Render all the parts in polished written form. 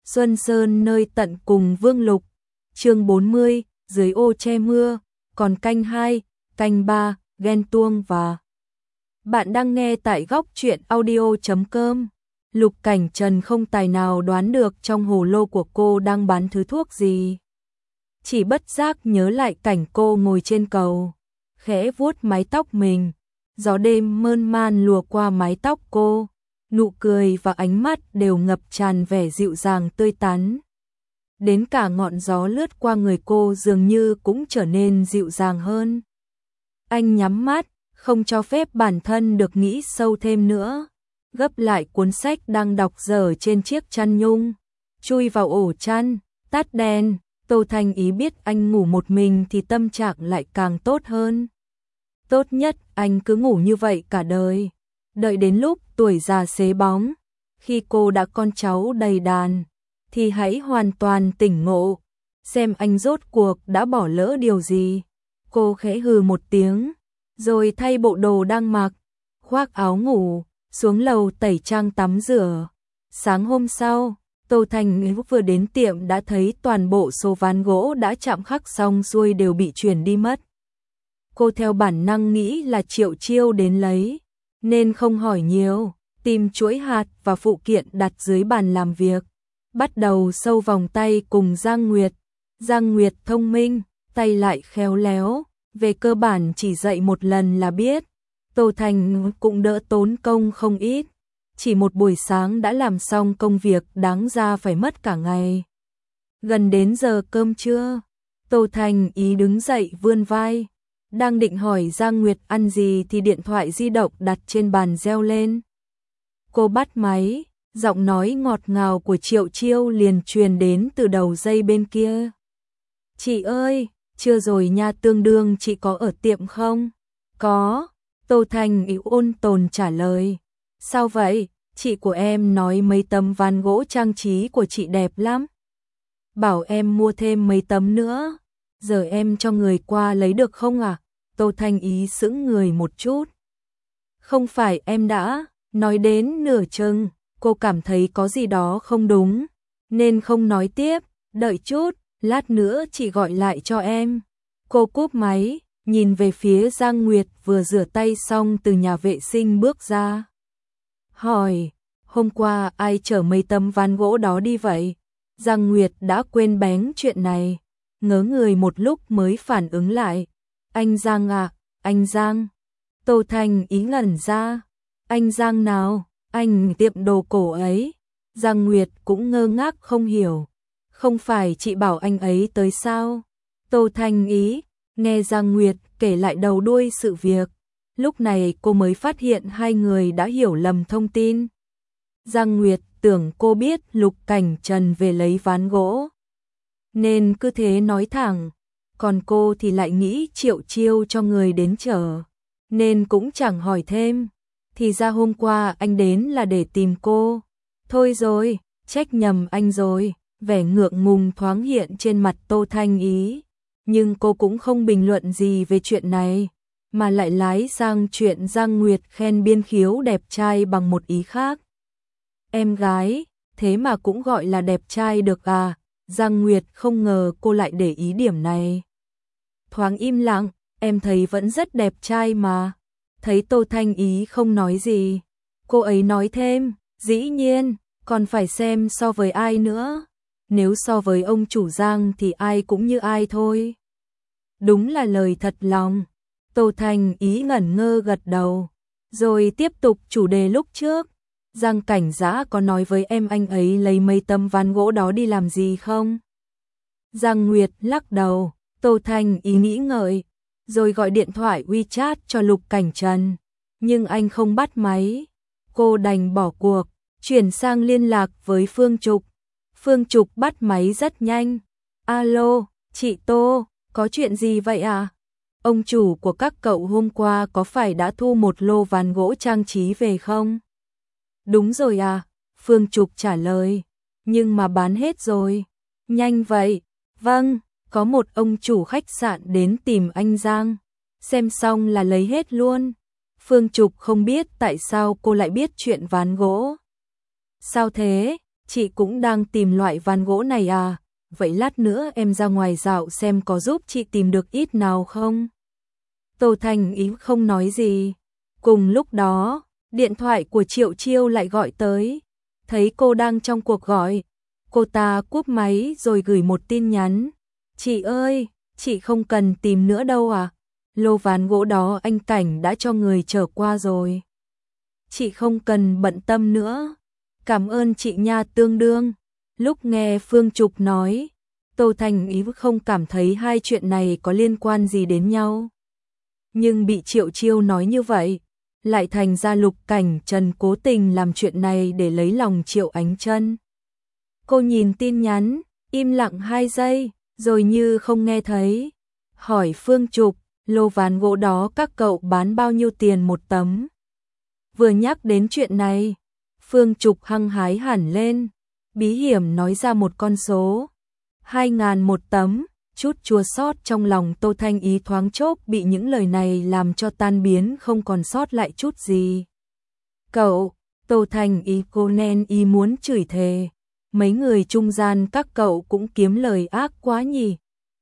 Xuân Sơn nơi tận cùng Vương Lục. Chương 40, dưới ô che mưa, còn canh 2, canh 3, ghen tuông và. Bạn đang nghe tại góc truyện audio.com. Lục Cảnh Trần không tài nào đoán được trong hồ lô của cô đang bán thứ thuốc gì. Chỉ bất giác nhớ lại cảnh cô ngồi trên cầu, khẽ vuốt mái tóc mình, gió đêm mơn man lùa qua mái tóc cô, nụ cười và ánh mắt đều ngập tràn vẻ dịu dàng tươi tắn. Đến cả ngọn gió lướt qua người cô dường như cũng trở nên dịu dàng hơn. Anh nhắm mắt, không cho phép bản thân được nghĩ sâu thêm nữa, gấp lại cuốn sách đang đọc dở trên chiếc chăn nhung, chui vào ổ chăn, tắt đèn. Tô Thanh Ý biết anh ngủ một mình thì tâm trạng lại càng tốt hơn. Tốt nhất anh cứ ngủ như vậy cả đời, đợi đến lúc tuổi già xế bóng, khi cô đã con cháu đầy đàn, thì hãy hoàn toàn tỉnh ngộ, xem anh rốt cuộc đã bỏ lỡ điều gì. Cô khẽ hừ một tiếng, rồi thay bộ đồ đang mặc, khoác áo ngủ, xuống lầu tẩy trang tắm rửa. Sáng hôm sau, Tô Thanh Ý vừa đến tiệm đã thấy toàn bộ số ván gỗ đã chạm khắc xong xuôi đều bị chuyển đi mất. Cô theo bản năng nghĩ là Triệu Chiêu đến lấy, nên không hỏi nhiều, tìm chuỗi hạt và phụ kiện đặt dưới bàn làm việc. Bắt đầu sâu vòng tay cùng Giang Nguyệt. Giang Nguyệt thông minh, tay lại khéo léo, về cơ bản chỉ dạy một lần là biết. Tô Thanh cũng đỡ tốn công không ít, chỉ một buổi sáng đã làm xong công việc đáng ra phải mất cả ngày. Gần đến giờ cơm trưa, Tô Thanh Ý đứng dậy vươn vai, đang định hỏi Giang Nguyệt ăn gì thì điện thoại di động đặt trên bàn reo lên. Cô bắt máy, giọng nói ngọt ngào của Triệu Chiêu liền truyền đến từ đầu dây bên kia. Chị ơi, chưa rồi nha, tương đương chị có ở tiệm không? Có, Tô Thanh Ý ôn tồn trả lời. Sao vậy? Chị của em nói mấy tấm ván gỗ trang trí của chị đẹp lắm, bảo em mua thêm mấy tấm nữa, giờ em cho người qua lấy được không à? Tô Thanh Ý sững người một chút. Không phải em đã nói đến nửa chừng, cô cảm thấy có gì đó không đúng, nên không nói tiếp, đợi chút, lát nữa chị gọi lại cho em. Cô cúp máy, nhìn về phía Giang Nguyệt vừa rửa tay xong từ nhà vệ sinh bước ra. Hỏi, hôm qua ai chở mấy tấm ván gỗ đó đi vậy? Giang Nguyệt đã quên bén chuyện này, ngớ người một lúc mới phản ứng lại. Anh Giang à, anh Giang. Tô Thanh Ý ngẩn ra. Anh Giang nào? Anh tiệm đồ cổ ấy. Giang Nguyệt cũng ngơ ngác không hiểu. Không phải chị bảo anh ấy tới sao? Tô Thanh Ý nghe Giang Nguyệt kể lại đầu đuôi sự việc. Lúc này cô mới phát hiện hai người đã hiểu lầm thông tin. Giang Nguyệt tưởng cô biết Lục Cảnh Trần về lấy ván gỗ, nên cứ thế nói thẳng. Còn cô thì lại nghĩ Triệu Chiêu cho người đến chở, nên cũng chẳng hỏi thêm. Thì ra hôm qua anh đến là để tìm cô. Thôi rồi, trách nhầm anh rồi. Vẻ ngượng ngùng thoáng hiện trên mặt Tô Thanh Ý, nhưng cô cũng không bình luận gì về chuyện này, mà lại lái sang chuyện Giang Nguyệt khen Biên Khiếu đẹp trai bằng một ý khác. Em gái, thế mà cũng gọi là đẹp trai được à? Giang Nguyệt không ngờ cô lại để ý điểm này. Thoáng im lặng, em thấy vẫn rất đẹp trai mà. Thấy Tô Thanh Ý không nói gì, cô ấy nói thêm, dĩ nhiên, còn phải xem so với ai nữa. Nếu so với ông chủ Giang thì ai cũng như ai thôi. Đúng là lời thật lòng. Tô Thanh Ý ngẩn ngơ gật đầu, rồi tiếp tục chủ đề lúc trước. Giang Cảnh Dã có nói với em anh ấy lấy mấy tấm ván gỗ đó đi làm gì không? Giang Nguyệt lắc đầu. Tô Thanh Ý nghĩ ngợi, rồi gọi điện thoại WeChat cho Lục Cảnh Trần, nhưng anh không bắt máy. Cô đành bỏ cuộc, chuyển sang liên lạc với Phương Trục. Phương Trục bắt máy rất nhanh. Alo, chị Tô, có chuyện gì vậy à? Ông chủ của các cậu hôm qua có phải đã thu một lô ván gỗ trang trí về không? Đúng rồi à, Phương Trục trả lời, nhưng mà bán hết rồi. Nhanh vậy? Vâng, có một ông chủ khách sạn đến tìm anh Giang, xem xong là lấy hết luôn. Phương Trục không biết tại sao cô lại biết chuyện ván gỗ. Sao thế? chị cũng đang tìm loại ván gỗ này à? Vậy lát nữa em ra ngoài dạo xem có giúp chị tìm được ít nào không? Tô Thành Ý không nói gì. Cùng lúc đó, điện thoại của Triệu Chiêu lại gọi tới. Thấy cô đang trong cuộc gọi, cô ta cúp máy rồi gửi một tin nhắn. Chị ơi, chị không cần tìm nữa đâu à? Lô ván gỗ đó anh Cảnh đã cho người chở qua rồi. Chị không cần bận tâm nữa. Cảm ơn chị nha tương đương. Lúc nghe Phương Trục nói, Tô Thành Ý không cảm thấy hai chuyện này có liên quan gì đến nhau. Nhưng bị Triệu Chiêu nói như vậy, lại thành ra Lục Cảnh Trần cố tình làm chuyện này để lấy lòng Triệu Ánh Chân. Cô nhìn tin nhắn, im lặng 2 giây, rồi như không nghe thấy. Hỏi Phương Trục, lô ván gỗ đó các cậu bán bao nhiêu tiền một tấm? Vừa nhắc đến chuyện này, Phương Trục hăng hái hẳn lên, bí hiểm nói ra một con số. 2.000 một tấm, chút chua xót trong lòng Tô Thanh Ý thoáng chốc bị những lời này làm cho tan biến không còn sót lại chút gì. Cậu, Tô Thanh Ý cô nên ý muốn chửi thề. Mấy người trung gian các cậu cũng kiếm lời ác quá nhỉ.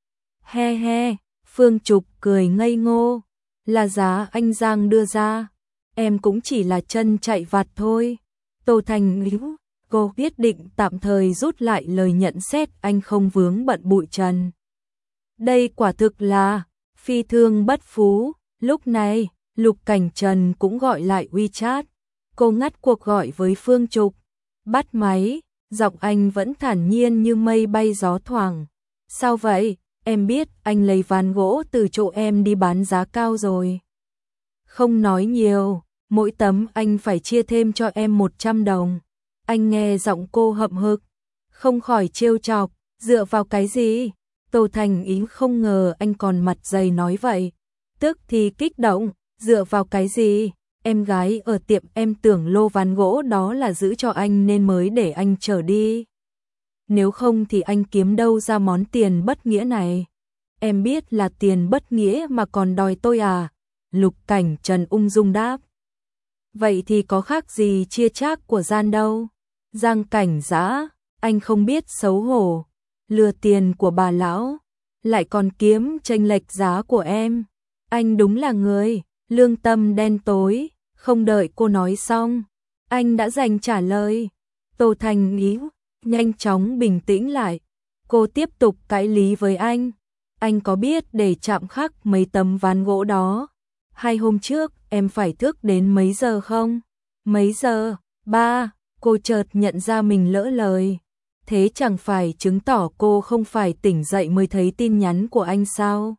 He he, Phương Trục cười ngây ngô. Là giá anh Giang đưa ra. Em cũng chỉ là chân chạy vặt thôi. Tô Thanh Ý, cô quyết định tạm thời rút lại lời nhận xét anh không vướng bận bụi trần. Đây quả thực là phi thương bất phú. Lúc này, Lục Cảnh Trần cũng gọi lại WeChat. Cô ngắt cuộc gọi với Phương Trục. Bắt máy, giọng anh vẫn thản nhiên như mây bay gió thoảng. Sao vậy? Em biết anh lấy ván gỗ từ chỗ em đi bán giá cao rồi. Không nói nhiều, mỗi tấm anh phải chia thêm cho em 100 đồng. Anh nghe giọng cô hậm hực, không khỏi trêu chọc, dựa vào cái gì? Tô Thành Ý không ngờ anh còn mặt dày nói vậy. Tức thì kích động, dựa vào cái gì? Em gái ở tiệm em tưởng lô ván gỗ đó là giữ cho anh nên mới để anh chở đi. Nếu không thì anh kiếm đâu ra món tiền bất nghĩa này? Em biết là tiền bất nghĩa mà còn đòi tôi à? Lục Cảnh Trần ung dung đáp. Vậy thì có khác gì chia chác của gian đâu? Giang Cảnh Dã, anh không biết xấu hổ, lừa tiền của bà lão, lại còn kiếm chênh lệch giá của em. Anh đúng là người lương tâm đen tối. Không đợi cô nói xong, anh đã giành trả lời. Tô Thành Ý nhanh chóng bình tĩnh lại. Cô tiếp tục cãi lý với anh. Anh có biết để chạm khắc mấy tấm ván gỗ đó, 2 hôm trước em phải thức đến mấy giờ không? Mấy giờ? 3. Cô chợt nhận ra mình lỡ lời. Thế chẳng phải chứng tỏ cô không phải tỉnh dậy mới thấy tin nhắn của anh sao?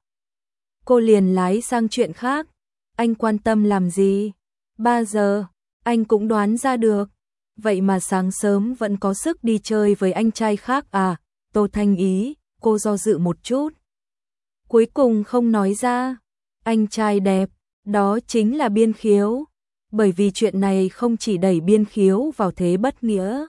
Cô liền lái sang chuyện khác. Anh quan tâm làm gì? 3 giờ, anh cũng đoán ra được. Vậy mà sáng sớm vẫn có sức đi chơi với anh trai khác à? Tô Thanh Ý, cô do dự một chút. Cuối cùng không nói ra. Anh trai đẹp, đó chính là Biên Khiếu. Bởi vì chuyện này không chỉ đẩy Biên Khiếu vào thế bất nghĩa,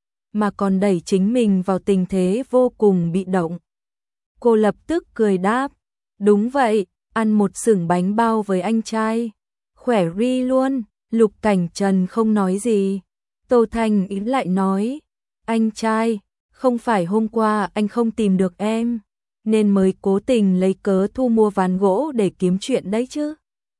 mà còn đẩy chính mình vào tình thế vô cùng bị động. Cô lập tức cười đáp. Đúng vậy, ăn một xưởng bánh bao với anh trai. Khỏe ri luôn. Lục Cảnh Trần không nói gì. Tô Thanh Ý lại nói. Anh trai, không phải hôm qua anh không tìm được em, nên mới cố tình lấy cớ thu mua ván gỗ để kiếm chuyện đấy chứ.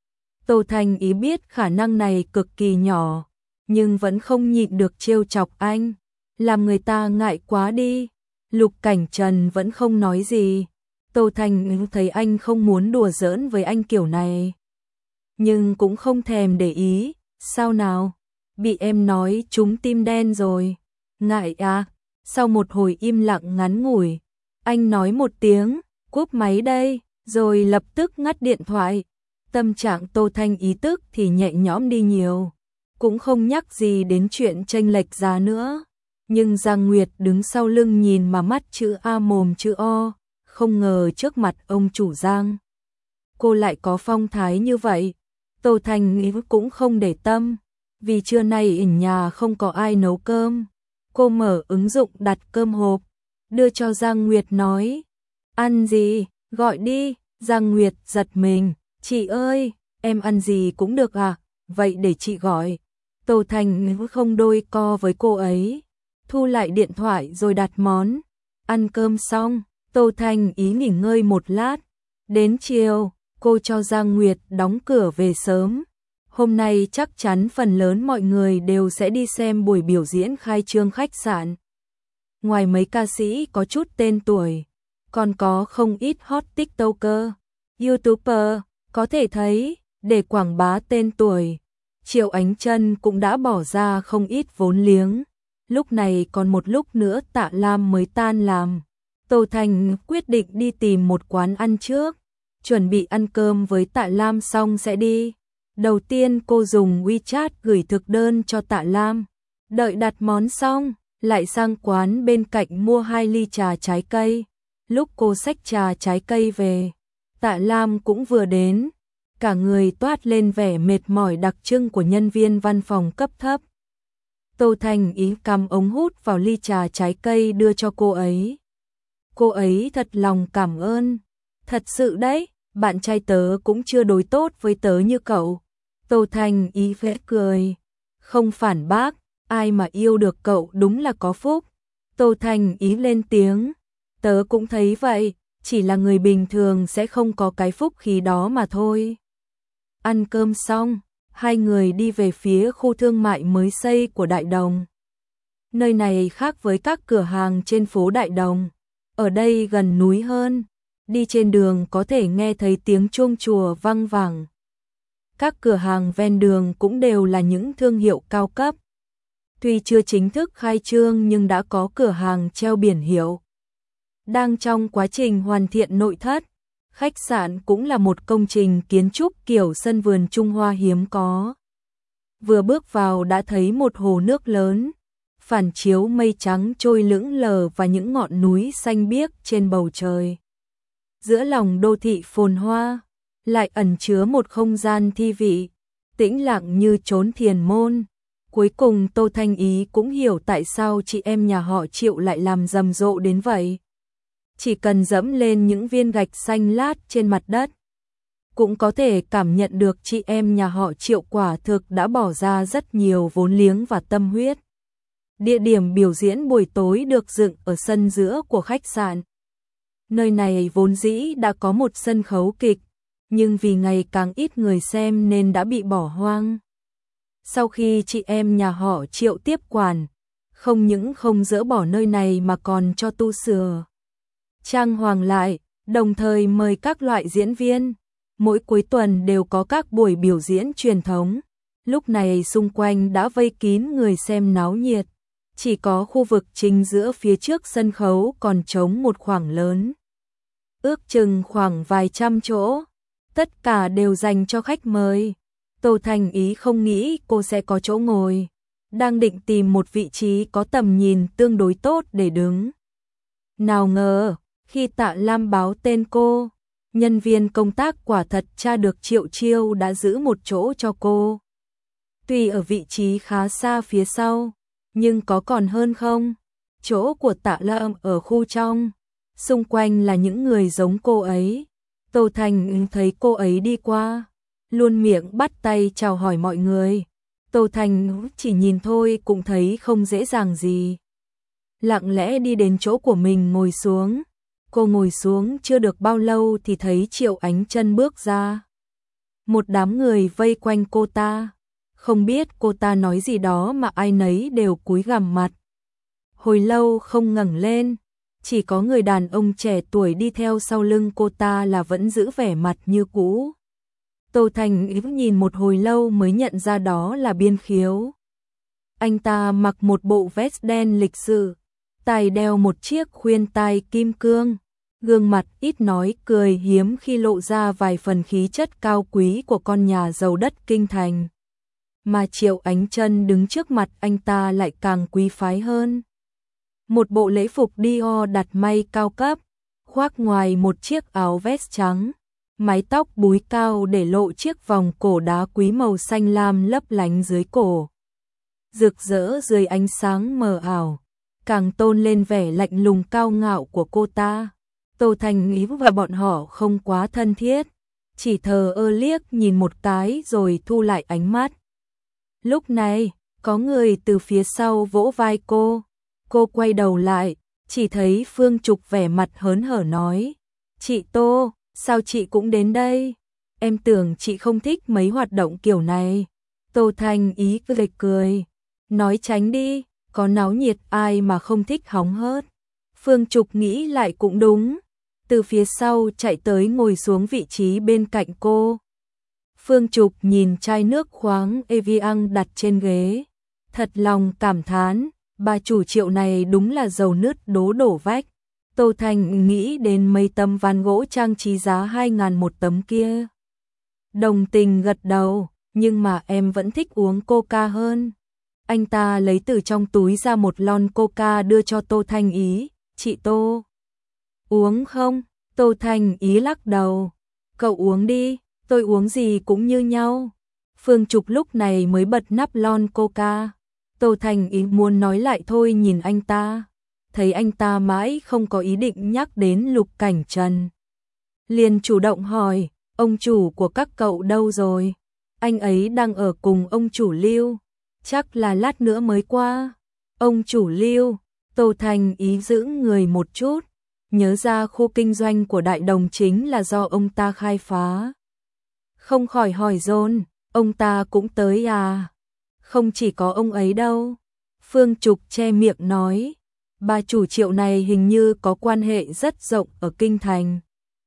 Tô Thanh Ý biết khả năng này cực kỳ nhỏ, nhưng vẫn không nhịn được trêu chọc anh. Làm người ta ngại quá đi. Lục Cảnh Trần vẫn không nói gì. Tô Thanh Ý thấy anh không muốn đùa giỡn với anh kiểu này, nhưng cũng không thèm để ý. Sao nào? Bị em nói trúng tim đen rồi. Ngại à? Sau một hồi im lặng ngắn ngủi, anh nói một tiếng, cúp máy đây, rồi lập tức ngắt điện thoại. Tâm trạng Tô Thanh Ý tức thì nhẹ nhõm đi nhiều, cũng không nhắc gì đến chuyện chênh lệch giá nữa. Nhưng Giang Nguyệt đứng sau lưng nhìn mà mắt chữ A mồm chữ O, không ngờ trước mặt ông chủ Giang cô lại có phong thái như vậy. Tô Thanh Ý cũng không để tâm, vì trưa nay ở nhà không có ai nấu cơm. Cô mở ứng dụng đặt cơm hộp, đưa cho Giang Nguyệt nói. Ăn gì? Gọi đi. Giang Nguyệt giật mình. Chị ơi, em ăn gì cũng được à? Vậy để chị gọi. Tô Thanh Ý không đôi co với cô ấy. thu lại điện thoại rồi đặt món. Ăn cơm xong, Tô Thanh Ý nghỉ ngơi một lát. Đến chiều, cô cho Giang Nguyệt đóng cửa về sớm. Hôm nay chắc chắn phần lớn mọi người đều sẽ đi xem buổi biểu diễn khai trương khách sạn. Ngoài mấy ca sĩ có chút tên tuổi, còn có không ít hot TikToker, YouTuber, có thể thấy, để quảng bá tên tuổi, Triệu Ánh Chân cũng đã bỏ ra không ít vốn liếng. Lúc này còn một lúc nữa Tạ Lam mới tan làm. Tô Thanh quyết định đi tìm một quán ăn trước, chuẩn bị ăn cơm với Tạ Lam xong sẽ đi. Đầu tiên cô dùng WeChat gửi thực đơn cho Tạ Lam, đợi đặt món xong, lại sang quán bên cạnh mua 2 ly trà trái cây. Lúc cô xách trà trái cây về, Tạ Lam cũng vừa đến, cả người toát lên vẻ mệt mỏi đặc trưng của nhân viên văn phòng cấp thấp. Tô Thanh Ý cắm ống hút vào ly trà trái cây đưa cho cô ấy. Cô ấy thật lòng cảm ơn. Thật sự đấy, bạn trai tớ cũng chưa đối tốt với tớ như cậu. Tô Thanh Ý khẽ cười, không phản bác, ai mà yêu được cậu đúng là có phúc. Tô Thanh Ý lên tiếng, tớ cũng thấy vậy, chỉ là người bình thường sẽ không có cái phúc khí đó mà thôi. Ăn cơm xong, hai người đi về phía khu thương mại mới xây của Đại Đồng. Nơi này khác với các cửa hàng trên phố Đại Đồng, ở đây gần núi hơn, đi trên đường có thể nghe thấy tiếng chuông chùa vang vẳng. Các cửa hàng ven đường cũng đều là những thương hiệu cao cấp. Tuy chưa chính thức khai trương nhưng đã có cửa hàng treo biển hiệu. Đang trong quá trình hoàn thiện nội thất, khách sạn cũng là một công trình kiến trúc kiểu sân vườn Trung Hoa hiếm có. Vừa bước vào đã thấy một hồ nước lớn, phản chiếu mây trắng trôi lững lờ và những ngọn núi xanh biếc trên bầu trời. Giữa lòng đô thị phồn hoa, lại ẩn chứa một không gian thi vị, tĩnh lặng như chốn thiền môn. Cuối cùng Tô Thanh Ý cũng hiểu tại sao chị em nhà họ Triệu lại làm rầm rộ đến vậy. Chỉ cần dẫm lên những viên gạch xanh lát trên mặt đất, cũng có thể cảm nhận được chị em nhà họ Triệu quả thực đã bỏ ra rất nhiều vốn liếng và tâm huyết. Địa điểm biểu diễn buổi tối được dựng ở sân giữa của khách sạn. Nơi này vốn dĩ đã có một sân khấu kịch, nhưng vì ngày càng ít người xem nên đã bị bỏ hoang. Sau khi chị em nhà họ Triệu tiếp quản, không những không dỡ bỏ nơi này mà còn cho tu sửa, trang hoàng lại, đồng thời mời các loại diễn viên. Mỗi cuối tuần đều có các buổi biểu diễn truyền thống. Lúc này xung quanh đã vây kín người xem náo nhiệt. Chỉ có khu vực chính giữa phía trước sân khấu còn trống một khoảng lớn. Ước chừng khoảng vài trăm chỗ. Tất cả đều dành cho khách mời. Tô Thanh Ý không nghĩ cô sẽ có chỗ ngồi. Đang định tìm một vị trí có tầm nhìn tương đối tốt để đứng. Nào ngờ, khi Tạ Lam báo tên cô, nhân viên công tác quả thật tra được Triệu Chiêu đã giữ một chỗ cho cô. Tuy ở vị trí khá xa phía sau, nhưng có còn hơn không? Chỗ của Tạ Lam ở khu trong, xung quanh là những người giống cô ấy. Tô Thanh thấy cô ấy đi qua, luôn miệng bắt tay chào hỏi mọi người. Tô Thanh chỉ nhìn thôi cũng thấy không dễ dàng gì. Lặng lẽ đi đến chỗ của mình ngồi xuống. Cô ngồi xuống chưa được bao lâu thì thấy Triệu Ánh Chân bước ra. Một đám người vây quanh cô ta. Không biết cô ta nói gì đó mà ai nấy đều cúi gằm mặt. Hồi lâu không ngẩng lên. Chỉ có người đàn ông trẻ tuổi đi theo sau lưng cô ta là vẫn giữ vẻ mặt như cũ. Tô Thanh Ý nhìn một hồi lâu mới nhận ra đó là Biên Khiếu. Anh ta mặc một bộ vest đen lịch sự, tai đeo một chiếc khuyên tai kim cương, gương mặt ít nói cười hiếm khi lộ ra vài phần khí chất cao quý của con nhà giàu đất kinh thành. Mà Triệu Ánh Chân đứng trước mặt anh ta lại càng quý phái hơn. Một bộ lễ phục Dior đặt may cao cấp, khoác ngoài một chiếc áo vest trắng, mái tóc búi cao để lộ chiếc vòng cổ đá quý màu xanh lam lấp lánh dưới cổ. Rực rỡ dưới ánh sáng mờ ảo, càng tôn lên vẻ lạnh lùng cao ngạo của cô ta. Tô Thanh Ý và bọn họ không quá thân thiết, chỉ thờ ơ liếc nhìn một cái rồi thu lại ánh mắt. Lúc này, có người từ phía sau vỗ vai cô. Cô quay đầu lại, chỉ thấy Phương Trục vẻ mặt hớn hở nói, chị Tô, sao chị cũng đến đây? Em tưởng chị không thích mấy hoạt động kiểu này. Tô Thanh Ý cười, nói tránh đi, có náo nhiệt ai mà không thích hóng hớt. Phương Trục nghĩ lại cũng đúng, từ phía sau chạy tới ngồi xuống vị trí bên cạnh cô. Phương Trục nhìn chai nước khoáng Evian đặt trên ghế, thật lòng cảm thán, bà chủ Triệu này đúng là dầu nứt đố đổ vách. Tô Thanh nghĩ đến mấy tấm ván gỗ trang trí giá 2.000 một tấm kia. Đồng tình gật đầu, nhưng mà em vẫn thích uống coca hơn. Anh ta lấy từ trong túi ra một lon coca đưa cho Tô Thanh Ý, chị Tô. Uống không? Tô Thanh Ý lắc đầu. Cậu uống đi, tôi uống gì cũng như nhau. Phương Trục lúc này mới bật nắp lon coca. Tô Thanh Ý muốn nói lại thôi nhìn anh ta. Thấy anh ta mãi không có ý định nhắc đến Lục Cảnh Trần. Liền chủ động hỏi, ông chủ của các cậu đâu rồi? Anh ấy đang ở cùng ông chủ Lưu, chắc là lát nữa mới qua. Ông chủ Lưu, Tô Thanh Ý giữ người một chút, nhớ ra khu kinh doanh của Đại Đồng chính là do ông ta khai phá. Không khỏi hỏi dồn, ông ta cũng tới à? Không chỉ có ông ấy đâu. Phương Trục che miệng nói, bà chủ Triệu này hình như có quan hệ rất rộng ở kinh thành.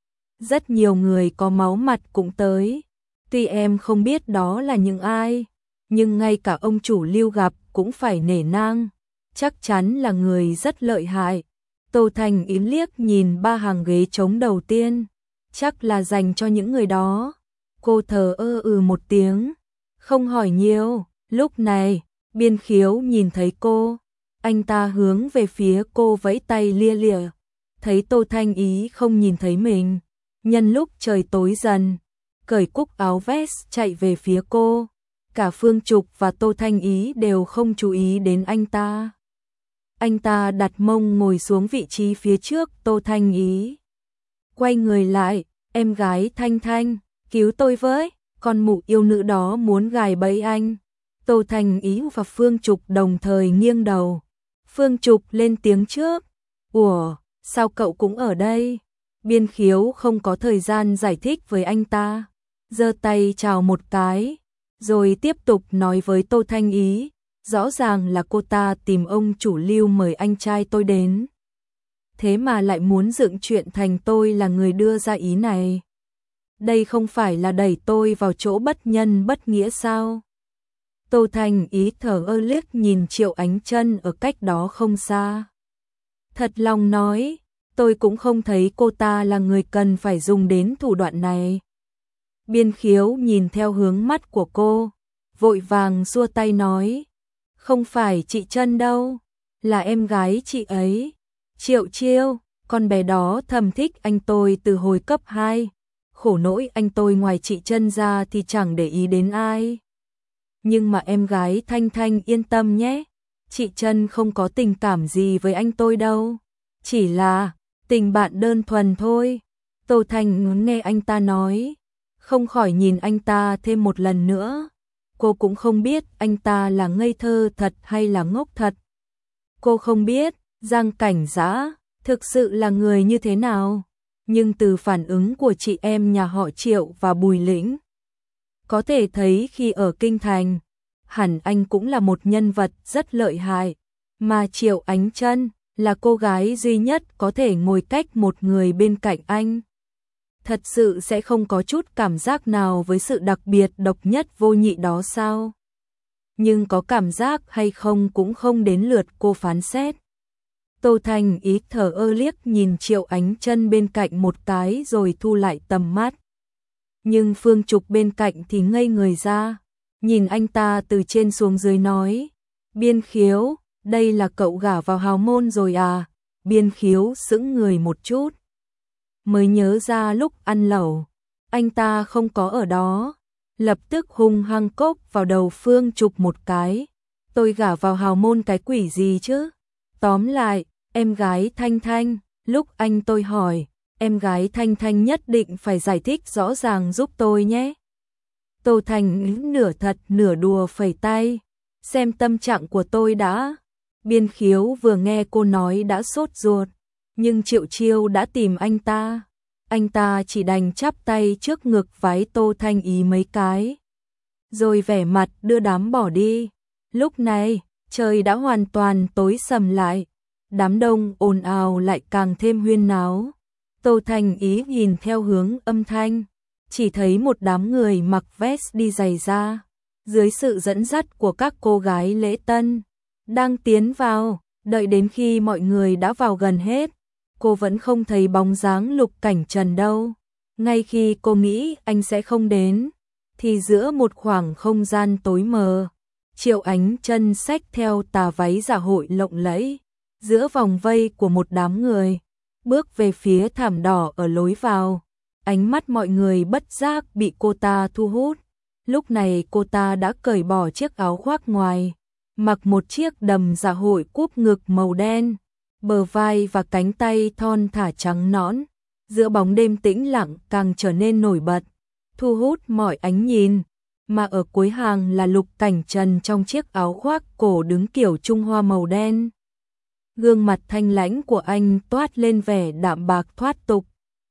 Rất nhiều người có máu mặt cũng tới. Tuy em không biết đó là những ai, nhưng ngay cả ông chủ Lưu gặp cũng phải nể nang. Chắc chắn là người rất lợi hại. Tô Thanh Ý liếc nhìn ba hàng ghế trống đầu tiên, chắc là dành cho những người đó. Cô thờ ơ một tiếng, không hỏi nhiều. Lúc này, Biên Khiếu nhìn thấy cô, anh ta hướng về phía cô vẫy tay lia lịa. Thấy Tô Thanh Ý không nhìn thấy mình, nhân lúc trời tối dần, cởi cúc áo vest chạy về phía cô. Cả Phương Trục và Tô Thanh Ý đều không chú ý đến anh ta. Anh ta đặt mông ngồi xuống vị trí phía trước Tô Thanh Ý. Quay người lại, em gái Thanh Thanh, cứu tôi với, con mụ yêu nữ đó muốn gài bẫy anh. Tô Thanh Ý và Phương Trục đồng thời nghiêng đầu. Phương Trục lên tiếng trước, ủa, sao cậu cũng ở đây? Biên Khiếu không có thời gian giải thích với anh ta, giơ tay chào một cái, rồi tiếp tục nói với Tô Thanh Ý, rõ ràng là cô ta tìm ông chủ Lưu mời anh trai tôi đến. Thế mà lại muốn dựng chuyện thành tôi là người đưa ra ý này. Đây không phải là đẩy tôi vào chỗ bất nhân bất nghĩa sao? Tô Thanh Ý thở ơ liếc nhìn Triệu Ánh Chân ở cách đó không xa. Thật lòng nói, tôi cũng không thấy cô ta là người cần phải dùng đến thủ đoạn này. Biên Khiếu nhìn theo hướng mắt của cô, vội vàng xua tay nói, không phải chị Chân đâu, là em gái chị ấy. Triệu Chiêu, con bé đó thầm thích anh tôi từ hồi cấp 2. Khổ nỗi anh tôi ngoài chị Chân ra thì chẳng để ý đến ai. Nhưng mà em gái Thanh Thanh yên tâm nhé, chị Chân không có tình cảm gì với anh tôi đâu, chỉ là tình bạn đơn thuần thôi. Tô Thanh nghe anh ta nói, không khỏi nhìn anh ta thêm một lần nữa. Cô cũng không biết anh ta là ngây thơ thật hay là ngốc thật. Cô không biết Giang Cảnh Dã thực sự là người như thế nào, nhưng từ phản ứng của chị em nhà họ Triệu và Bùi Lĩnh, có thể thấy khi ở kinh thành, hẳn anh cũng là một nhân vật rất lợi hại, mà Triệu Ánh Chân là cô gái duy nhất có thể ngồi cách một người bên cạnh anh. Thật sự sẽ không có chút cảm giác nào với sự đặc biệt độc nhất vô nhị đó sao? Nhưng có cảm giác hay không cũng không đến lượt cô phán xét. Tô Thanh Ý thở ơ liếc nhìn Triệu Ánh Chân bên cạnh một cái rồi thu lại tầm mắt. Nhưng Phương Trục bên cạnh thì ngây người ra, nhìn anh ta từ trên xuống dưới nói, Biên Khiếu, đây là cậu gả vào hào môn rồi à? Biên Khiếu sững người một chút, mới nhớ ra lúc ăn lẩu, anh ta không có ở đó, lập tức hung hăng cốc vào đầu Phương Trục một cái. Tôi gả vào hào môn cái quỷ gì chứ? Tóm lại, em gái Thanh Thanh, lúc anh tôi hỏi, em gái Thanh Thanh nhất định phải giải thích rõ ràng giúp tôi nhé. Tô Thanh nửa thật nửa đùa phẩy tay, xem tâm trạng của tôi đã. Biên Khiếu vừa nghe cô nói đã sốt ruột, nhưng Triệu Chiêu đã tìm anh ta chỉ đành chắp tay trước ngực vái Tô Thanh Ý mấy cái, rồi vẻ mặt đưa đám bỏ đi. Lúc này, trời đã hoàn toàn tối sầm lại, đám đông ồn ào lại càng thêm huyên náo. Tô Thanh Ý nhìn theo hướng âm thanh, chỉ thấy một đám người mặc vest đi giày da, dưới sự dẫn dắt của các cô gái lễ tân, đang tiến vào. Đợi đến khi mọi người đã vào gần hết, cô vẫn không thấy bóng dáng Lục Cảnh Trần đâu. Ngay khi cô nghĩ anh sẽ không đến, thì giữa một khoảng không gian tối mờ, Triệu Ánh Chân xách theo tà váy dạ hội lộng lẫy, giữa vòng vây của một đám người, bước về phía thảm đỏ ở lối vào. Ánh mắt mọi người bất giác bị cô ta thu hút. Lúc này cô ta đã cởi bỏ chiếc áo khoác ngoài, mặc một chiếc đầm dạ hội cúp ngực màu đen, bờ vai và cánh tay thon thả trắng nõn, giữa bóng đêm tĩnh lặng càng trở nên nổi bật, thu hút mọi ánh nhìn. Mà ở cuối hàng là Lục Cảnh Trần trong chiếc áo khoác cổ đứng kiểu Trung Hoa màu đen. Gương mặt thanh lãnh của anh toát lên vẻ đạm bạc thoát tục,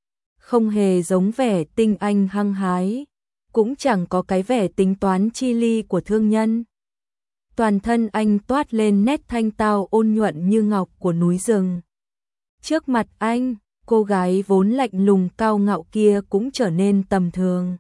không hề giống vẻ tinh anh hăng hái, cũng chẳng có cái vẻ tính toán chi ly của thương nhân. Toàn thân anh toát lên nét thanh tao ôn nhuận như ngọc của núi rừng. Trước mặt anh, cô gái vốn lạnh lùng cao ngạo kia cũng trở nên tầm thường.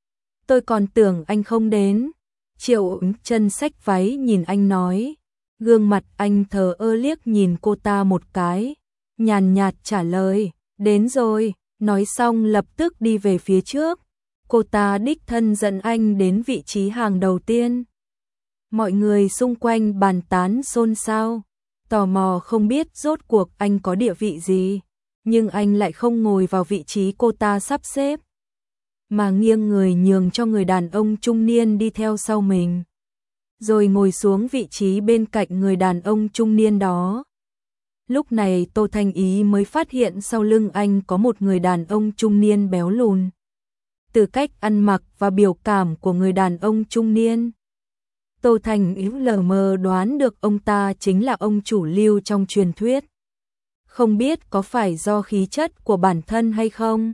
Tôi còn tưởng anh không đến. Triệu Ánh Chân xách váy nhìn anh nói. Gương mặt anh thờ ơ liếc nhìn cô ta một cái, nhàn nhạt trả lời, đến rồi. Nói xong lập tức đi về phía trước. Cô ta đích thân dẫn anh đến vị trí hàng đầu tiên. Mọi người xung quanh bàn tán xôn xao, tò mò không biết rốt cuộc anh có địa vị gì, nhưng anh lại không ngồi vào vị trí cô ta sắp xếp, mà nghiêng người nhường cho người đàn ông trung niên đi theo sau mình, rồi ngồi xuống vị trí bên cạnh người đàn ông trung niên đó. Lúc này Tô Thanh Ý mới phát hiện sau lưng anh có một người đàn ông trung niên béo lùn. Từ cách ăn mặc và biểu cảm của người đàn ông trung niên, Tô Thanh Ý lờ mờ đoán được ông ta chính là ông chủ Lưu trong truyền thuyết. Không biết có phải do khí chất của bản thân hay không,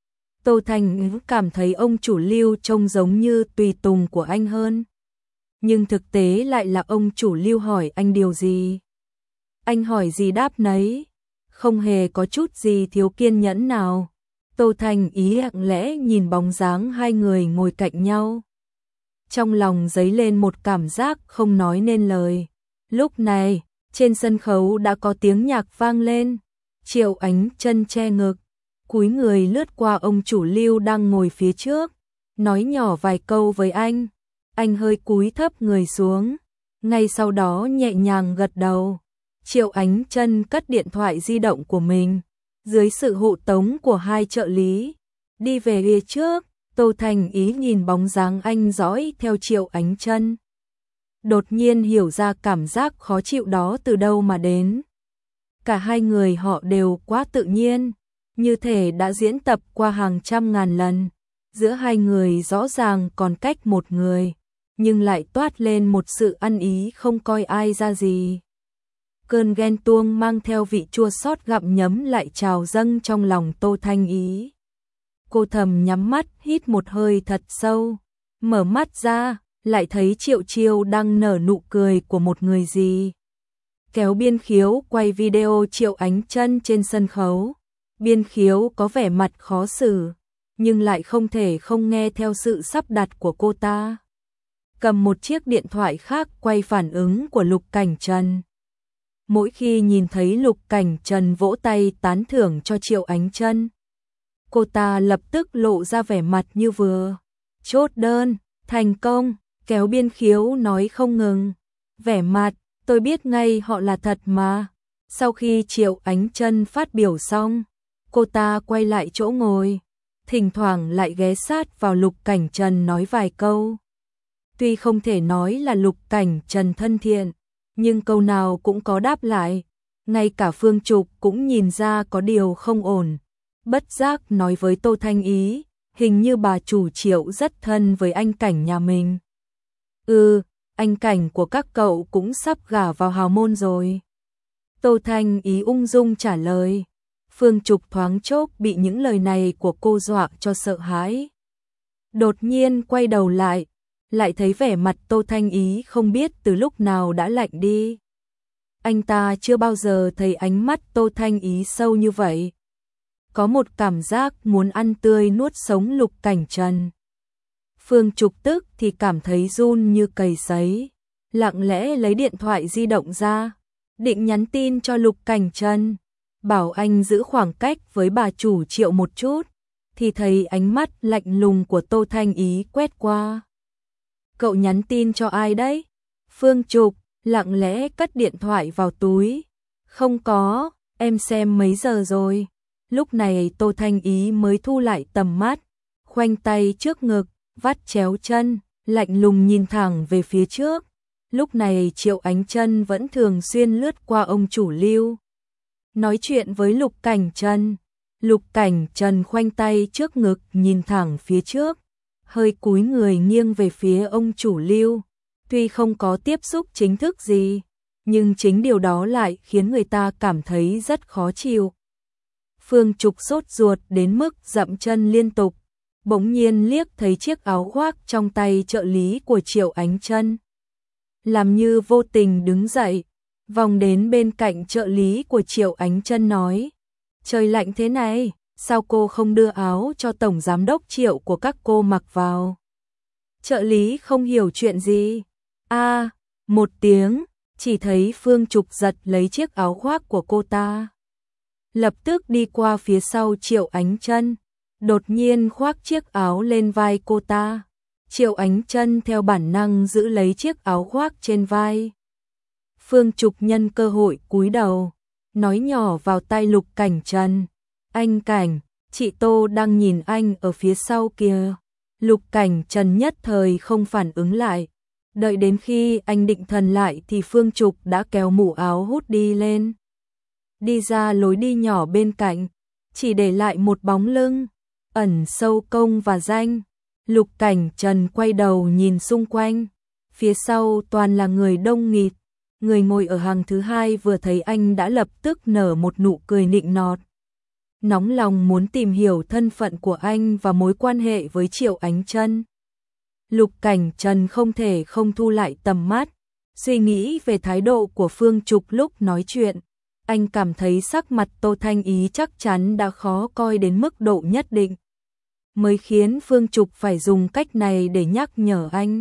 Tô Thanh Ý cảm thấy ông chủ Lưu trông giống như tùy tùng của anh hơn. Nhưng thực tế lại là ông chủ Lưu hỏi anh điều gì, anh hỏi gì đáp nấy, không hề có chút gì thiếu kiên nhẫn nào. Tô Thanh Ý lặng lẽ nhìn bóng dáng hai người ngồi cạnh nhau, trong lòng dấy lên một cảm giác không nói nên lời. Lúc này, trên sân khấu đã có tiếng nhạc vang lên. Triệu Ánh Chân che ngực, cúi người lướt qua ông chủ Lưu đang ngồi phía trước, nói nhỏ vài câu với anh. Anh hơi cúi thấp người xuống, ngay sau đó nhẹ nhàng gật đầu. Triệu Ánh Chân cất điện thoại di động của mình, dưới sự hộ tống của hai trợ lý, đi về phía trước. Tô Thanh Ý nhìn bóng dáng anh dõi theo Triệu Ánh Chân, đột nhiên hiểu ra cảm giác khó chịu đó từ đâu mà đến. Cả hai người họ đều quá tự nhiên, như thể đã diễn tập qua hàng trăm ngàn lần. Giữa hai người rõ ràng còn cách một người, nhưng lại toát lên một sự ăn ý không coi ai ra gì. Cơn ghen tuông mang theo vị chua xót gặm nhấm lại trào dâng trong lòng Tô Thanh Ý. Cô thầm nhắm mắt hít một hơi thật sâu, mở mắt ra, lại thấy Triệu Chiêu đang nở nụ cười của một người gì. Kéo Biên Khiếu quay video Triệu Ánh Chân trên sân khấu. Biên Khiếu có vẻ mặt khó xử, nhưng lại không thể không nghe theo sự sắp đặt của cô ta. Cầm một chiếc điện thoại khác quay phản ứng của Lục Cảnh Trần. Mỗi khi nhìn thấy Lục Cảnh Trần vỗ tay tán thưởng cho Triệu Ánh Chân, cô ta lập tức lộ ra vẻ mặt như vừa chốt đơn, thành công. Kéo Biên Khiếu nói không ngừng, vẻ mặt, tôi biết ngay họ là thật mà. Sau khi Triệu Ánh Chân phát biểu xong, cô ta quay lại chỗ ngồi, thỉnh thoảng lại ghé sát vào Lục Cảnh Trần nói vài câu. Tuy không thể nói là Lục Cảnh Trần thân thiện, nhưng câu nào cũng có đáp lại. Ngay cả Phương Trục cũng nhìn ra có điều không ổn, bất giác nói với Tô Thanh Ý, hình như bà chủ Triệu rất thân với anh Cảnh nhà mình. anh Cảnh của các cậu cũng sắp gả vào hào môn rồi. Tô Thanh Ý ung dung trả lời. Phương Trục thoáng chốc bị những lời này của cô dọa cho sợ hãi. Đột nhiên quay đầu lại thấy vẻ mặt Tô Thanh Ý không biết từ lúc nào đã lạnh đi. Anh ta chưa bao giờ thấy ánh mắt Tô Thanh Ý sâu như vậy. Có một cảm giác muốn ăn tươi nuốt sống Lục Cảnh Trần. Phương Trục tức thì cảm thấy run như cầy sấy, lặng lẽ lấy điện thoại di động ra, định nhắn tin cho Lục Cảnh Trần, bảo anh giữ khoảng cách với bà chủ Triệu một chút, thì thấy ánh mắt lạnh lùng của Tô Thanh Ý quét qua. Cậu nhắn tin cho ai đấy? Phương Trục lặng lẽ cất điện thoại vào túi. Không có, em xem mấy giờ rồi. Lúc này Tô Thanh Ý mới thu lại tầm mắt, khoanh tay trước ngực, vắt chéo chân, lạnh lùng nhìn thẳng về phía trước. Lúc này Triệu Ánh Chân vẫn thường xuyên lướt qua ông chủ Lưu, nói chuyện với Lục Cảnh Trần. Lục Cảnh Trần khoanh tay trước ngực nhìn thẳng phía trước, hơi cúi người nghiêng về phía ông chủ Lưu. Tuy không có tiếp xúc chính thức gì, nhưng chính điều đó lại khiến người ta cảm thấy rất khó chịu. Phương Trục sốt ruột đến mức dậm chân liên tục, bỗng nhiên liếc thấy chiếc áo khoác trong tay trợ lý của Triệu Ánh Chân. Làm như vô tình đứng dậy, vòng đến bên cạnh trợ lý của Triệu Ánh Chân nói: "Trời lạnh thế này, sao cô không đưa áo cho tổng giám đốc Triệu của các cô mặc vào?" Trợ lý không hiểu chuyện gì. Một tiếng, chỉ thấy Phương Trục giật lấy chiếc áo khoác của cô ta. Lập tức đi qua phía sau Triệu Ánh Chân, đột nhiên khoác chiếc áo lên vai cô ta. Triệu Ánh Chân theo bản năng giữ lấy chiếc áo khoác trên vai. Phương Trục nhân cơ hội cúi đầu, nói nhỏ vào tai Lục Cảnh Trần: "Anh Cảnh, chị Tô đang nhìn anh ở phía sau kìa." Lục Cảnh Trần nhất thời không phản ứng lại. Đợi đến khi anh định thần lại thì Phương Trục đã kéo mũ áo hút đi lên. Đi ra lối đi nhỏ bên cạnh, chỉ để lại một bóng lưng, ẩn sâu công và danh. Lục Cảnh Trần quay đầu nhìn xung quanh, phía sau toàn là người đông nghịt. Người ngồi ở hàng thứ hai vừa thấy anh đã lập tức nở một nụ cười nịnh nọt. Nóng lòng muốn tìm hiểu thân phận của anh và mối quan hệ với Triệu Ánh Chân. Lục Cảnh Trần không thể không thu lại tầm mắt, suy nghĩ về thái độ của Phương Trục lúc nói chuyện. Anh cảm thấy sắc mặt Tô Thanh Ý chắc chắn đã khó coi đến mức độ nhất định, mới khiến Phương Trục phải dùng cách này để nhắc nhở anh.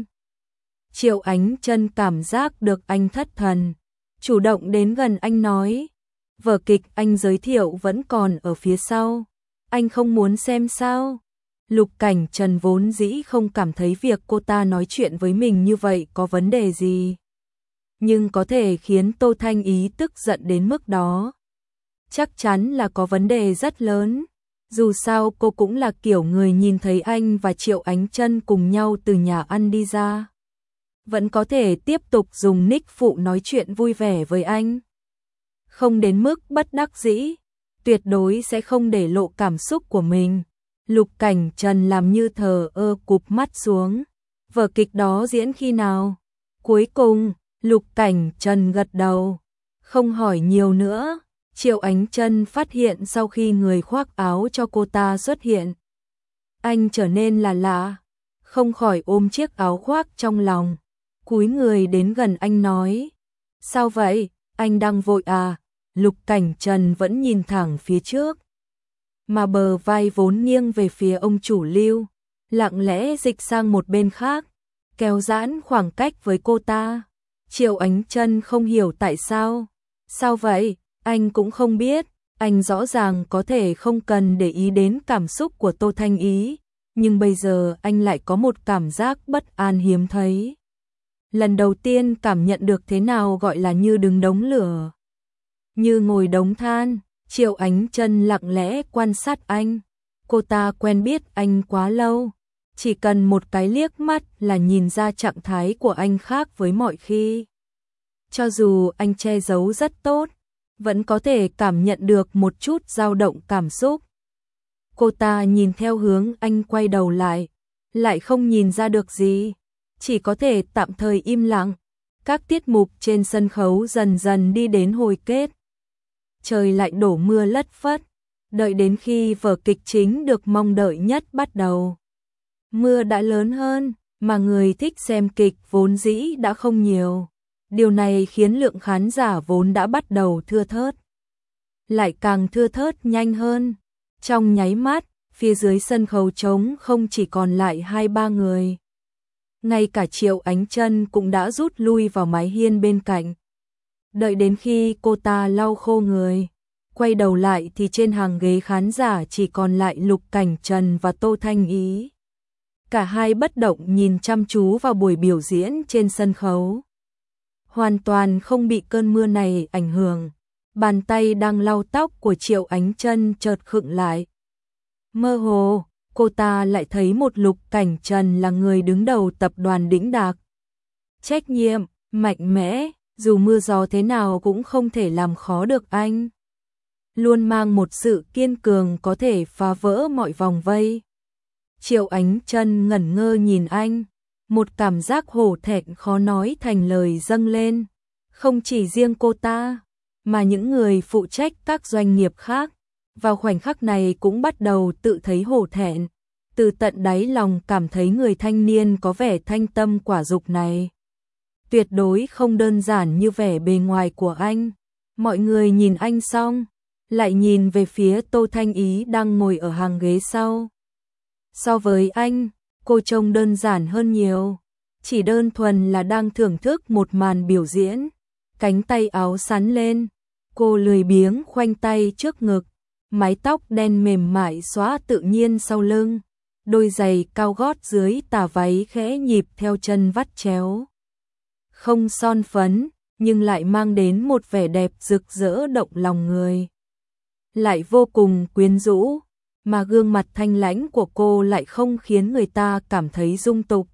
Triệu Ánh Chân cảm giác được anh thất thần, chủ động đến gần anh nói: "Vở kịch anh giới thiệu vẫn còn ở phía sau, anh không muốn xem sao?" Lục Cảnh Trần vốn dĩ không cảm thấy việc cô ta nói chuyện với mình như vậy có vấn đề gì, nhưng có thể khiến Tô Thanh Ý tức giận đến mức đó, chắc chắn là có vấn đề rất lớn. Dù sao cô cũng là kiểu người nhìn thấy anh và Triệu Ánh Chân cùng nhau từ nhà ăn đi ra, vẫn có thể tiếp tục dùng nick phụ nói chuyện vui vẻ với anh. Không đến mức bất đắc dĩ, tuyệt đối sẽ không để lộ cảm xúc của mình. Lục Cảnh Trần làm như thờ ơ cụp mắt xuống. Vở kịch đó diễn khi nào? Cuối cùng, Lục Cảnh Trần gật đầu, không hỏi nhiều nữa. Triệu Ánh Chân phát hiện sau khi người khoác áo cho cô ta xuất hiện, anh trở nên là lạ, không khỏi ôm chiếc áo khoác trong lòng, cúi người đến gần anh nói: "Sao vậy, anh đang vội à?" Lục Cảnh Trần vẫn nhìn thẳng phía trước, mà bờ vai vốn nghiêng về phía ông chủ Lưu, lặng lẽ dịch sang một bên khác, kéo giãn khoảng cách với cô ta. Triệu Ánh Chân không hiểu tại sao. "Sao vậy?" Anh cũng không biết, anh rõ ràng có thể không cần để ý đến cảm xúc của Tô Thanh Ý, nhưng bây giờ anh lại có một cảm giác bất an hiếm thấy. Lần đầu tiên cảm nhận được thế nào gọi là như đứng đống lửa, như ngồi đống than. Triệu Ánh Chân lặng lẽ quan sát anh. Cô ta quen biết anh quá lâu, chỉ cần một cái liếc mắt là nhìn ra trạng thái của anh khác với mọi khi. Cho dù anh che giấu rất tốt, vẫn có thể cảm nhận được một chút dao động cảm xúc. Cô ta nhìn theo hướng anh quay đầu lại không nhìn ra được gì. chỉ có thể tạm thời im lặng. Các tiết mục trên sân khấu dần dần đi đến hồi kết. Trời lại đổ mưa lất phất, đợi đến khi vở kịch chính được mong đợi nhất bắt đầu. Mưa đã lớn hơn, mà người thích xem kịch vốn dĩ đã không nhiều. Điều này khiến lượng khán giả vốn đã bắt đầu thưa thớt lại càng thưa thớt nhanh hơn. Trong nháy mắt, phía dưới sân khấu trống không chỉ còn lại 2-3 người. Ngay cả Triệu Ánh Chân cũng đã rút lui vào mái hiên bên cạnh. Đợi đến khi cô ta lau khô người, quay đầu lại thì trên hàng ghế khán giả chỉ còn lại Lục Cảnh Trần và Tô Thanh Ý. Cả hai bất động nhìn chăm chú vào buổi biểu diễn trên sân khấu. Hoàn toàn không bị cơn mưa này ảnh hưởng. Bàn tay đang lau tóc của Triệu Ánh Chân chợt khựng lại. Mơ hồ, cô ta lại thấy một Lục Cảnh Trần là người đứng đầu tập đoàn đĩnh đạc. Trách nhiệm, mạnh mẽ, dù mưa gió thế nào cũng không thể làm khó được anh. Luôn mang một sự kiên cường có thể phá vỡ mọi vòng vây. Triệu Ánh Chân ngẩn ngơ nhìn anh, một cảm giác hổ thẹn khó nói thành lời dâng lên. Không chỉ riêng cô ta, mà những người phụ trách các doanh nghiệp khác, vào khoảnh khắc này cũng bắt đầu tự thấy hổ thẹn, từ tận đáy lòng cảm thấy người thanh niên có vẻ thanh tâm quả dục này tuyệt đối không đơn giản như vẻ bề ngoài của anh. Mọi người nhìn anh xong, lại nhìn về phía Tô Thanh Ý đang ngồi ở hàng ghế sau. So với anh, cô trông đơn giản hơn nhiều, chỉ đơn thuần là đang thưởng thức một màn biểu diễn. Cánh tay áo xắn lên, cô lười biếng khoanh tay trước ngực, mái tóc đen mềm mại xõa tự nhiên sau lưng, đôi giày cao gót dưới tà váy khẽ nhịp theo chân vắt chéo. Không son phấn, nhưng lại mang đến một vẻ đẹp rực rỡ động lòng người. Lại vô cùng quyến rũ, mà gương mặt thanh lãnh của cô lại không khiến người ta cảm thấy dung tục.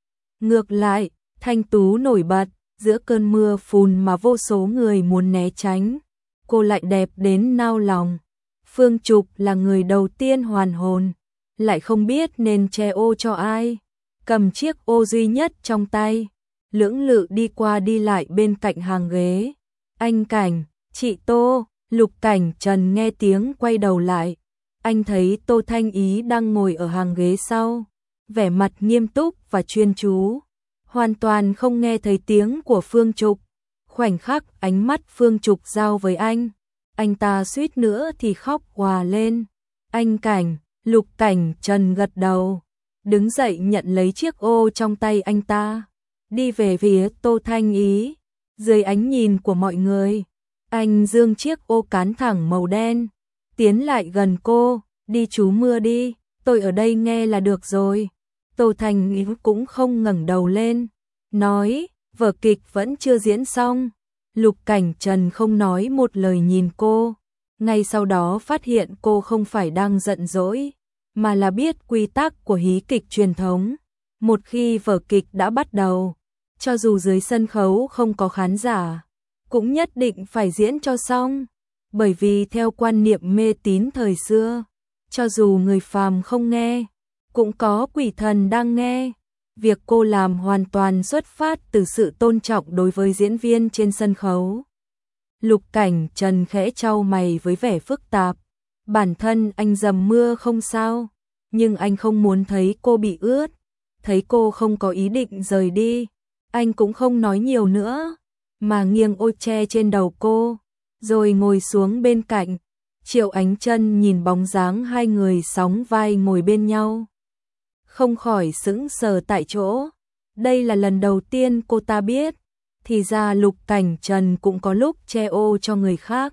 Ngược lại, thanh tú nổi bật, giữa cơn mưa phùn mà vô số người muốn né tránh, cô lại đẹp đến nao lòng. Phương Trục là người đầu tiên hoàn hồn, lại không biết nên che ô cho ai. Cầm chiếc ô duy nhất trong tay, lưỡng lự đi qua đi lại bên cạnh hàng ghế. Anh Cảnh, chị Tô. Lục Cảnh Trần nghe tiếng quay đầu lại. Anh thấy Tô Thanh Ý đang ngồi ở hàng ghế sau, vẻ mặt nghiêm túc và chuyên chú, hoàn toàn không nghe thấy tiếng của Phương Trục. Khoảnh khắc ánh mắt Phương Trục giao với anh ta suýt nữa thì khóc òa lên. Anh Cảnh, Lục Cảnh Trần gật đầu, đứng dậy nhận lấy chiếc ô trong tay anh ta, đi về phía Tô Thanh Ý. Dưới ánh nhìn của mọi người, anh dương chiếc ô cán thẳng màu đen, tiến lại gần cô, đi trú mưa đi, tôi ở đây nghe là được rồi. Tô Thanh Ý cũng không ngẩng đầu lên, nói, vở kịch vẫn chưa diễn xong. Lục Cảnh Trần không nói một lời nhìn cô, ngay sau đó phát hiện cô không phải đang giận dỗi, mà là biết quy tắc của hí kịch truyền thống. Một khi vở kịch đã bắt đầu, cho dù dưới sân khấu không có khán giả, cũng nhất định phải diễn cho xong, bởi vì theo quan niệm mê tín thời xưa, cho dù người phàm không nghe, cũng có quỷ thần đang nghe. Việc cô làm hoàn toàn xuất phát từ sự tôn trọng đối với diễn viên trên sân khấu. Lục Cảnh Trần khẽ chau mày với vẻ phức tạp. Bản thân anh dầm mưa không sao, nhưng anh không muốn thấy cô bị ướt. Thấy cô không có ý định rời đi, anh cũng không nói nhiều nữa, mà nghiêng ô che trên đầu cô, rồi ngồi xuống bên cạnh. Triệu Ánh Chân nhìn bóng dáng hai người sóng vai ngồi bên nhau, không khỏi sững sờ tại chỗ. Đây là lần đầu tiên cô ta biết, thì ra Lục Cảnh Trần cũng có lúc che ô cho người khác.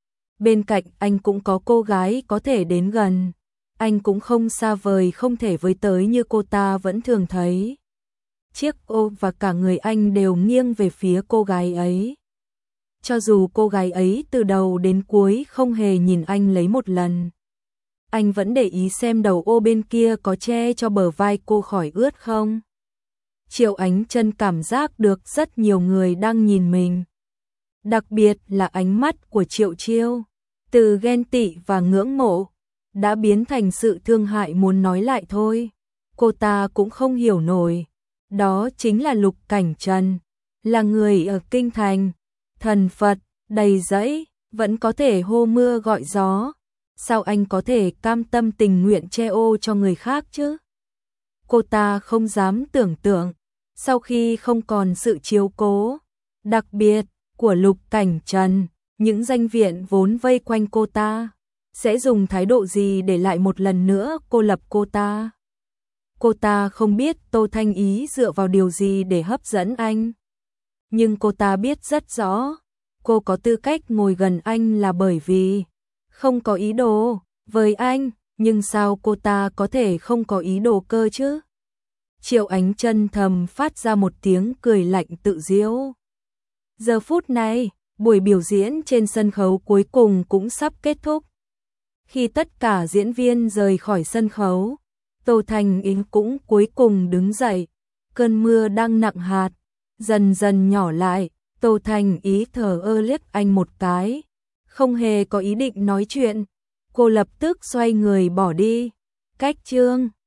Bên cạnh anh cũng có cô gái có thể đến gần, anh cũng không xa vời không thể với tới như cô ta vẫn thường thấy. Chiếc ô và cả người anh đều nghiêng về phía cô gái ấy. Cho dù cô gái ấy từ đầu đến cuối không hề nhìn anh lấy một lần, anh vẫn để ý xem đầu ô bên kia có che cho bờ vai cô khỏi ướt không. Triệu Ánh Chân cảm giác được rất nhiều người đang nhìn mình. Đặc biệt là ánh mắt của Triệu Chiêu, từ ghen tị và ngưỡng mộ, đã biến thành sự thương hại muốn nói lại thôi. Cô ta cũng không hiểu nổi, Đó chính là Lục Cảnh Trần, là người ở kinh thành, thần Phật, đầy dẫy, vẫn có thể hô mưa gọi gió. Sao anh có thể cam tâm tình nguyện che ô cho người khác chứ? Cô ta không dám tưởng tượng, sau khi không còn sự chiếu cố, đặc biệt của Lục Cảnh Trần, những danh viện vốn vây quanh cô ta, sẽ dùng thái độ gì để lại một lần nữa cô lập cô ta? Cô ta không biết Tô Thanh Ý dựa vào điều gì để hấp dẫn anh. Nhưng cô ta biết rất rõ, cô có tư cách ngồi gần anh là bởi vì không có ý đồ với anh, nhưng sao cô ta có thể không có ý đồ cơ chứ? Triệu Ánh Chân thầm phát ra một tiếng cười lạnh tự giễu. Giờ phút này, buổi biểu diễn trên sân khấu cuối cùng cũng sắp kết thúc. Khi tất cả diễn viên rời khỏi sân khấu, Tô Thanh Ý cũng cuối cùng đứng dậy. Cơn mưa đang nặng hạt, dần dần nhỏ lại. Tô Thanh Ý thờ ơ liếc anh một cái, không hề có ý định nói chuyện. Cô lập tức xoay người bỏ đi. Cách chương